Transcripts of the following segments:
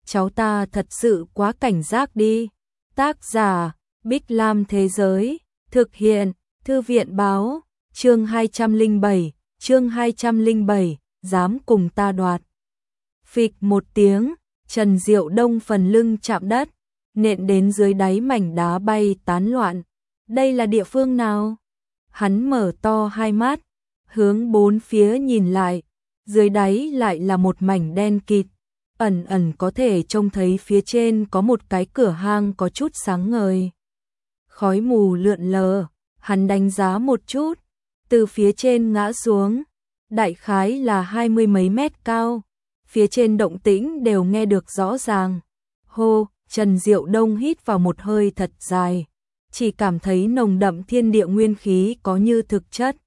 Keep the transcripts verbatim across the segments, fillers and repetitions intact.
cháu ta thật sự quá cảnh giác đi. Tác giả, Bích Lam Thế Giới, thực hiện, Thư viện Báo, chương hai trăm lẻ bảy, chương hai trăm lẻ bảy, dám cùng ta đoạt. Phịch một tiếng, Trần Diệu Đông phần lưng chạm đất, nện đến dưới đáy mảnh đá bay tán loạn. Đây là địa phương nào? Hắn mở to hai mắt, hướng bốn phía nhìn lại, dưới đáy lại là một mảnh đen kịt, ẩn ẩn có thể trông thấy phía trên có một cái cửa hang có chút sáng ngời. Khói mù lượn lờ, hắn đánh giá một chút, từ phía trên ngã xuống, đại khái là hai mươi mấy mét cao, phía trên động tĩnh đều nghe được rõ ràng. Hô, Trần Diệu Đông hít vào một hơi thật dài, chỉ cảm thấy nồng đậm thiên địa nguyên khí có như thực chất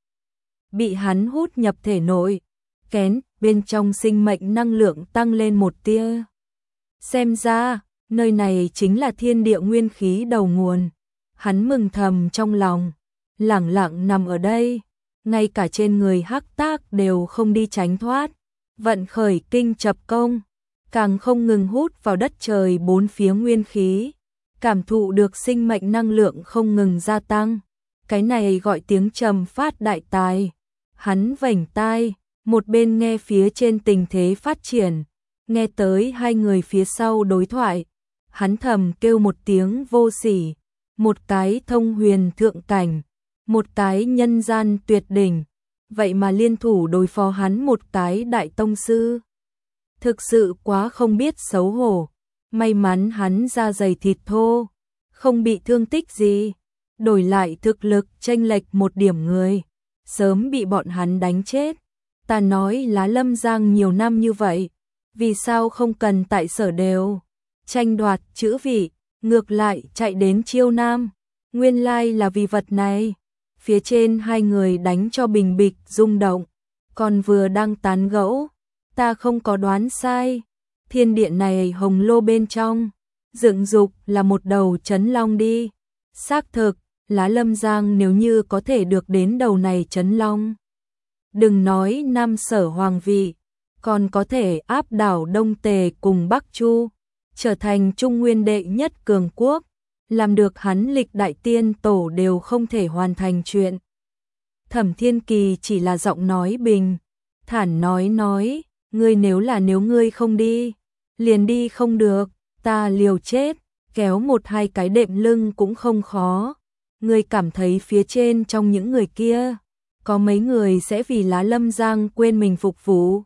bị hắn hút nhập thể nội, kén bên trong sinh mệnh năng lượng tăng lên một tia. Xem ra, nơi này chính là thiên địa nguyên khí đầu nguồn. Hắn mừng thầm trong lòng, lẳng lặng nằm ở đây, ngay cả trên người hắc tác đều không đi tránh thoát, vận khởi kinh chập công, càng không ngừng hút vào đất trời bốn phía nguyên khí, cảm thụ được sinh mệnh năng lượng không ngừng gia tăng. Cái này gọi tiếng trầm phát đại tài. Hắn vểnh tai, một bên nghe phía trên tình thế phát triển, nghe tới hai người phía sau đối thoại, hắn thầm kêu một tiếng vô sỉ, một cái thông huyền thượng cảnh, một cái nhân gian tuyệt đỉnh, vậy mà liên thủ đối phó hắn một cái đại tông sư. Thực sự quá không biết xấu hổ, may mắn hắn da dày thịt thô, không bị thương tích gì, đổi lại thực lực chênh lệch một điểm người, sớm bị bọn hắn đánh chết. Ta nói Lá Lâm Giang nhiều năm như vậy, vì sao không cần tại Sở đều tranh đoạt chữ vị, ngược lại chạy đến Chiêu Nam, nguyên lai là vì vật này. Phía trên hai người đánh cho bình bịch rung động, còn vừa đang tán gẫu, ta không có đoán sai, thiên địa này hồng lô bên trong, dựng dục là một đầu trấn long đi. Xác thực, Lá Lâm Giang nếu như có thể được đến đầu này trấn long, đừng nói Nam Sở hoàng vị, còn có thể áp đảo Đông Tề cùng Bắc Chu, trở thành Trung Nguyên đệ nhất cường quốc, làm được hắn lịch đại tiên tổ đều không thể hoàn thành chuyện. Thẩm Thiên Kỳ chỉ là giọng nói bình thản nói nói, ngươi nếu là nếu ngươi không đi, liền đi không được, ta liều chết, kéo một hai cái đệm lưng cũng không khó. Ngươi cảm thấy phía trên trong những người kia, có mấy người sẽ vì Lá Lâm Giang quên mình phục vụ?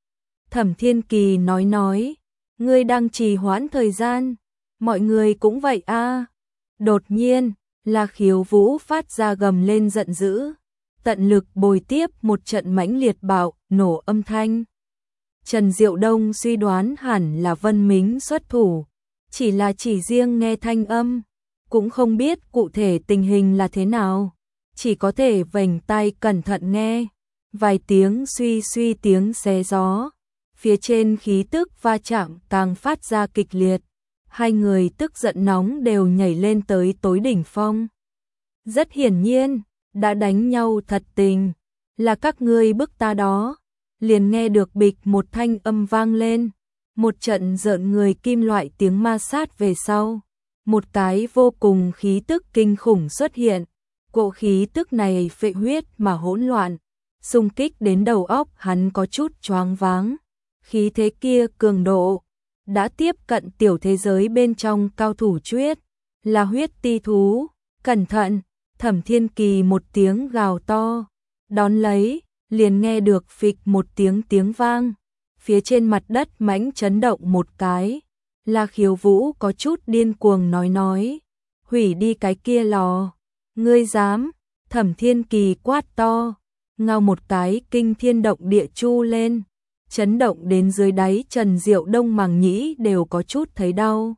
Thẩm Thiên Kỳ nói nói, ngươi đang trì hoãn thời gian, mọi người cũng vậy a. À. Đột nhiên, La Khiếu Vũ phát ra gầm lên giận dữ, tận lực bồi tiếp một trận mãnh liệt bạo nổ âm thanh. Trần Diệu Đông suy đoán hẳn là Vân Mính xuất thủ, chỉ là chỉ riêng nghe thanh âm, cũng không biết cụ thể tình hình là thế nào, chỉ có thể vểnh tai cẩn thận nghe, vài tiếng suy suy tiếng xé gió, phía trên khí tức va chạm càng phát ra kịch liệt, hai người tức giận nóng đều nhảy lên tới tối đỉnh phong. Rất hiển nhiên, đã đánh nhau thật tình, là các ngươi bức ta đó. Liền nghe được bịch một thanh âm vang lên, một trận rợn người kim loại tiếng ma sát về sau, một cái vô cùng khí tức kinh khủng xuất hiện, cỗ khí tức này phệ huyết mà hỗn loạn, xung kích đến đầu óc hắn có chút choáng váng, khí thế kia cường độ, đã tiếp cận tiểu thế giới bên trong cao thủ chuyết, là huyết ti thú, cẩn thận, Thẩm Thiên Kỳ một tiếng gào to, đón lấy, liền nghe được phịch một tiếng tiếng vang, phía trên mặt đất mãnh chấn động một cái, La Khiếu Vũ có chút điên cuồng nói nói, hủy đi cái kia lò, ngươi dám? Thẩm Thiên Kỳ quát to, ngao một cái kinh thiên động địa chu lên, chấn động đến dưới đáy Trần Diệu Đông màng nhĩ đều có chút thấy đau,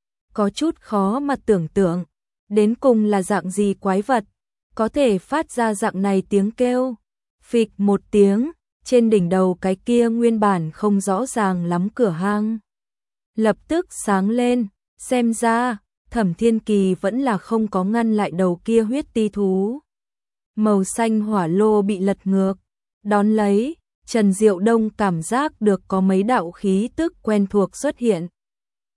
có chút khó mà tưởng tượng, đến cùng là dạng gì quái vật, có thể phát ra dạng này tiếng kêu. Phịch một tiếng, trên đỉnh đầu cái kia nguyên bản không rõ ràng lắm cửa hang lập tức sáng lên, xem ra, Thẩm Thiên Kỳ vẫn là không có ngăn lại đầu kia huyết ti thú. Màu xanh hỏa lô bị lật ngược, đón lấy, Trần Diệu Đông cảm giác được có mấy đạo khí tức quen thuộc xuất hiện,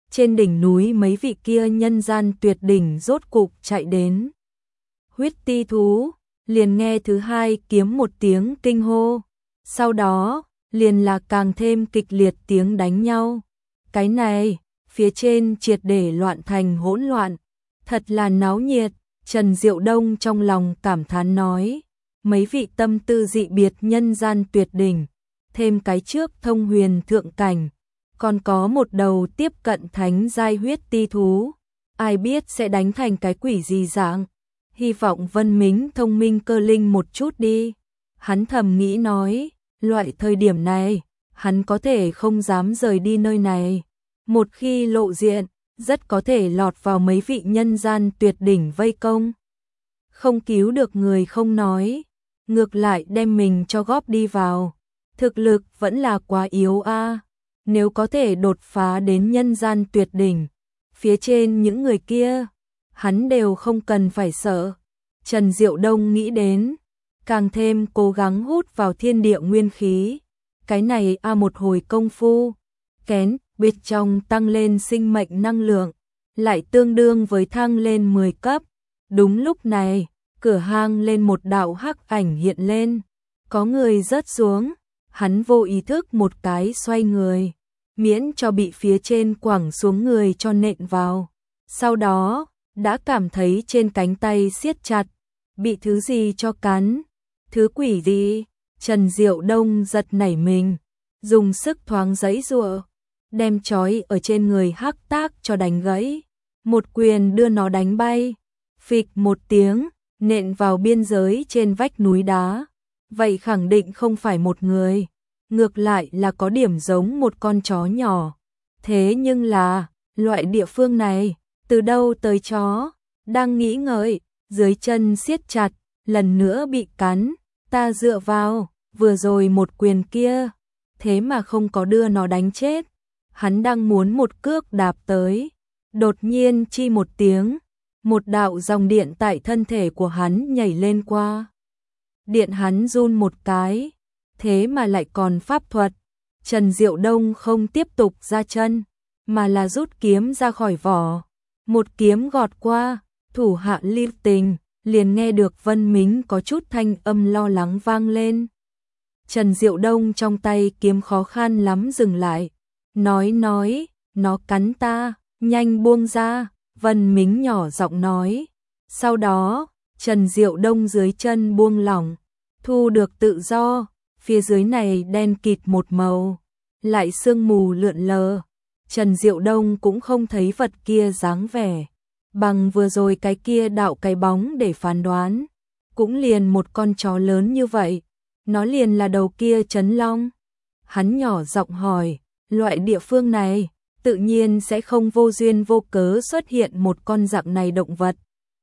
trên đỉnh núi mấy vị kia nhân gian tuyệt đỉnh rốt cục chạy đến. Huyết ti thú, liền nghe thứ hai kiếm một tiếng kinh hô, sau đó, liền là càng thêm kịch liệt tiếng đánh nhau. Cái này, phía trên triệt để loạn thành hỗn loạn, thật là náo nhiệt, Trần Diệu Đông trong lòng cảm thán nói, mấy vị tâm tư dị biệt nhân gian tuyệt đỉnh, thêm cái trước thông huyền thượng cảnh, còn có một đầu tiếp cận thánh giai huyết ti thú, ai biết sẽ đánh thành cái quỷ gì dạng, hy vọng Vân Mính thông minh cơ linh một chút đi. Hắn thầm nghĩ nói, loại thời điểm này, hắn có thể không dám rời đi nơi này, một khi lộ diện, rất có thể lọt vào mấy vị nhân gian tuyệt đỉnh vây công. Không cứu được người không nói, ngược lại đem mình cho góp đi vào, thực lực vẫn là quá yếu a. Nếu có thể đột phá đến nhân gian tuyệt đỉnh, phía trên những người kia, hắn đều không cần phải sợ. Trần Diệu Đông nghĩ đến, càng thêm cố gắng hút vào thiên địa nguyên khí. Cái này a một hồi công phu, kén, biệt trong tăng lên sinh mệnh năng lượng, lại tương đương với thăng lên mười cấp. Đúng lúc này, cửa hang lên một đạo hắc ảnh hiện lên, có người rớt xuống, hắn vô ý thức một cái xoay người, miễn cho bị phía trên quẳng xuống người cho nện vào. Sau đó, đã cảm thấy trên cánh tay siết chặt, bị thứ gì cho cắn. Thứ quỷ gì? Trần Diệu Đông giật nảy mình, dùng sức thoáng giãy giụa, đem trói ở trên người hắc tác cho đánh gãy, một quyền đưa nó đánh bay, phịch một tiếng, nện vào biên giới trên vách núi đá. Vậy khẳng định không phải một người, ngược lại là có điểm giống một con chó nhỏ. Thế nhưng là, loại địa phương này, từ đâu tới chó? Đang nghĩ ngợi, dưới chân siết chặt, lần nữa bị cắn, ta dựa vào, vừa rồi một quyền kia, thế mà không có đưa nó đánh chết. Hắn đang muốn một cước đạp tới, đột nhiên chi một tiếng, một đạo dòng điện tại thân thể của hắn nhảy lên qua. Điện hắn run một cái, thế mà lại còn pháp thuật. Trần Diệu Đông không tiếp tục ra chân, mà là rút kiếm ra khỏi vỏ. Một kiếm gọt qua, thủ hạ Liêu Tình, liền nghe được Vân Mính có chút thanh âm lo lắng vang lên. Trần Diệu Đông trong tay kiếm khó khăn lắm dừng lại, nói nói, nó cắn ta, nhanh buông ra, Vân Mính nhỏ giọng nói. Sau đó, Trần Diệu Đông dưới chân buông lỏng, thu được tự do, phía dưới này đen kịt một màu, lại sương mù lượn lờ. Trần Diệu Đông cũng không thấy vật kia dáng vẻ, bằng vừa rồi cái kia đạo cái bóng để phán đoán, cũng liền một con chó lớn như vậy, nó liền là đầu kia Trấn Long. Hắn nhỏ giọng hỏi, loại địa phương này, tự nhiên sẽ không vô duyên vô cớ xuất hiện một con dạng này động vật.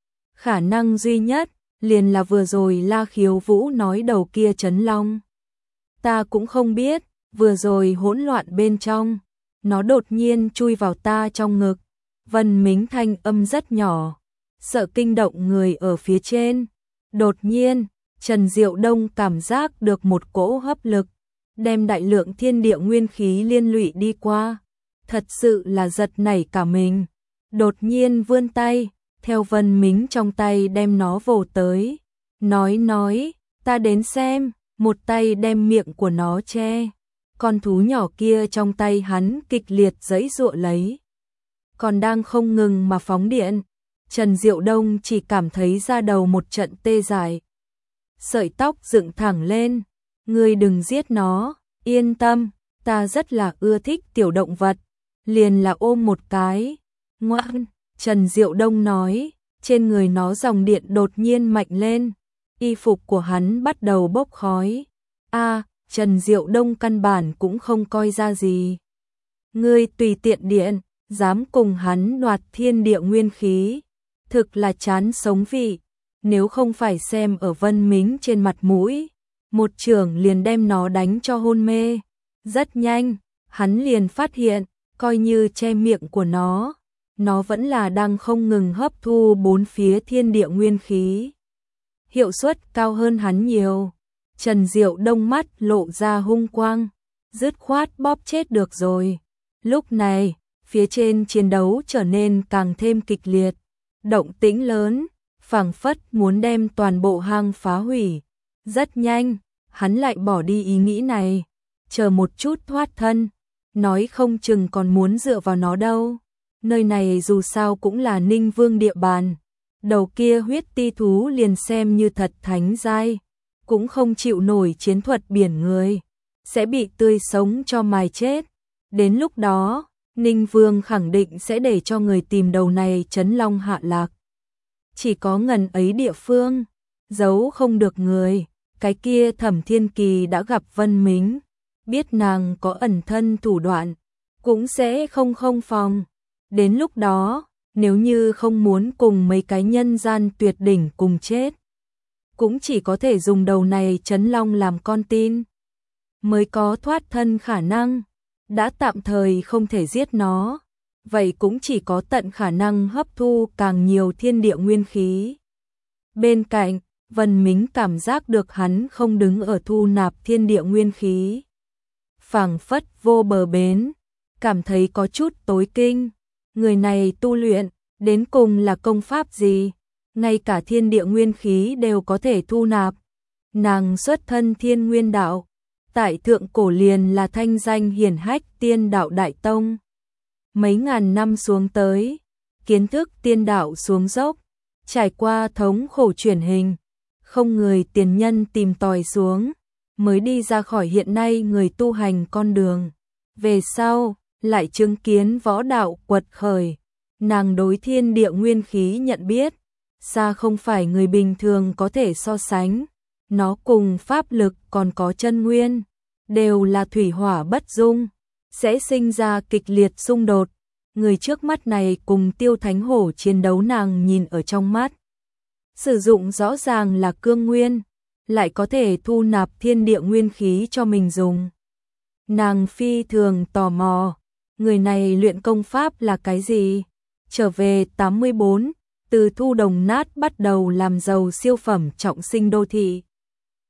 Khả năng duy nhất, liền là vừa rồi La Khiếu Vũ nói đầu kia Trấn Long. Ta cũng không biết, vừa rồi hỗn loạn bên trong, nó đột nhiên chui vào ta trong ngực. Vân Mính thanh âm rất nhỏ, sợ kinh động người ở phía trên. Đột nhiên, Trần Diệu Đông cảm giác được một cỗ hấp lực, đem đại lượng thiên địa nguyên khí liên lụy đi qua. Thật sự là giật nảy cả mình. Đột nhiên vươn tay, theo Vân Mính trong tay đem nó vồ tới. Nói nói, ta đến xem, một tay đem miệng của nó che. Con thú nhỏ kia trong tay hắn kịch liệt giãy giụa lấy, còn đang không ngừng mà phóng điện. Trần Diệu Đông chỉ cảm thấy da đầu một trận tê dại, sợi tóc dựng thẳng lên. Ngươi đừng giết nó, yên tâm, ta rất là ưa thích tiểu động vật, liền là ôm một cái. Ngoan, Trần Diệu Đông nói, trên người nó dòng điện đột nhiên mạnh lên, y phục của hắn bắt đầu bốc khói. A, Trần Diệu Đông căn bản cũng không coi ra gì. Ngươi tùy tiện điện, dám cùng hắn đoạt thiên địa nguyên khí, thực là chán sống vị. Nếu không phải xem ở Vân Mính trên mặt mũi, một chưởng liền đem nó đánh cho hôn mê. Rất nhanh, hắn liền phát hiện, coi như che miệng của nó, nó vẫn là đang không ngừng hấp thu bốn phía thiên địa nguyên khí. Hiệu suất cao hơn hắn nhiều. Trần Diệu Đông mắt lộ ra hung quang, dứt khoát bóp chết được rồi. Lúc này, phía trên chiến đấu trở nên càng thêm kịch liệt, động tĩnh lớn, phảng phất muốn đem toàn bộ hang phá hủy. Rất nhanh, hắn lại bỏ đi ý nghĩ này, chờ một chút thoát thân, nói không chừng còn muốn dựa vào nó đâu. Nơi này dù sao cũng là Ninh Vương địa bàn, đầu kia huyết ti thú liền xem như thật thánh giai, cũng không chịu nổi chiến thuật biển người, sẽ bị tươi sống cho mài chết. Đến lúc đó, Ninh Vương khẳng định sẽ để cho người tìm đầu này trấn long hạ lạc. Chỉ có ngần ấy địa phương, giấu không được người, cái kia Thẩm Thiên Kỳ đã gặp Vân Mính, biết nàng có ẩn thân thủ đoạn, cũng sẽ không không phòng. Đến lúc đó, nếu như không muốn cùng mấy cái nhân gian tuyệt đỉnh cùng chết, cũng chỉ có thể dùng đầu này trấn long làm con tin, mới có thoát thân khả năng. Đã tạm thời không thể giết nó, vậy cũng chỉ có tận khả năng hấp thu càng nhiều thiên địa nguyên khí. Bên cạnh, Vân Mính cảm giác được hắn không đứng ở thu nạp thiên địa nguyên khí, phảng phất vô bờ bến, cảm thấy có chút tối kinh. Người này tu luyện, đến cùng là công pháp gì? Ngay cả thiên địa nguyên khí đều có thể thu nạp. Nàng xuất thân Thiên Nguyên đạo, tại thượng cổ liền là thanh danh hiển hách tiên đạo đại tông. Mấy ngàn năm xuống tới, kiến thức tiên đạo xuống dốc, trải qua thống khổ chuyển hình, không người tiền nhân tìm tòi xuống, mới đi ra khỏi hiện nay người tu hành con đường. Về sau, lại chứng kiến võ đạo quật khởi, nàng đối thiên địa nguyên khí nhận biết, xa không phải người bình thường có thể so sánh. Nó cùng pháp lực còn có chân nguyên, đều là thủy hỏa bất dung, sẽ sinh ra kịch liệt xung đột. Người trước mắt này cùng Tiêu Thánh Hổ chiến đấu nàng nhìn ở trong mắt. Sử dụng rõ ràng là cương nguyên, lại có thể thu nạp thiên địa nguyên khí cho mình dùng. Nàng phi thường tò mò, người này luyện công pháp là cái gì? Trở về tám mươi bốn, từ thu đồng nát bắt đầu làm giàu siêu phẩm trọng sinh đô thị.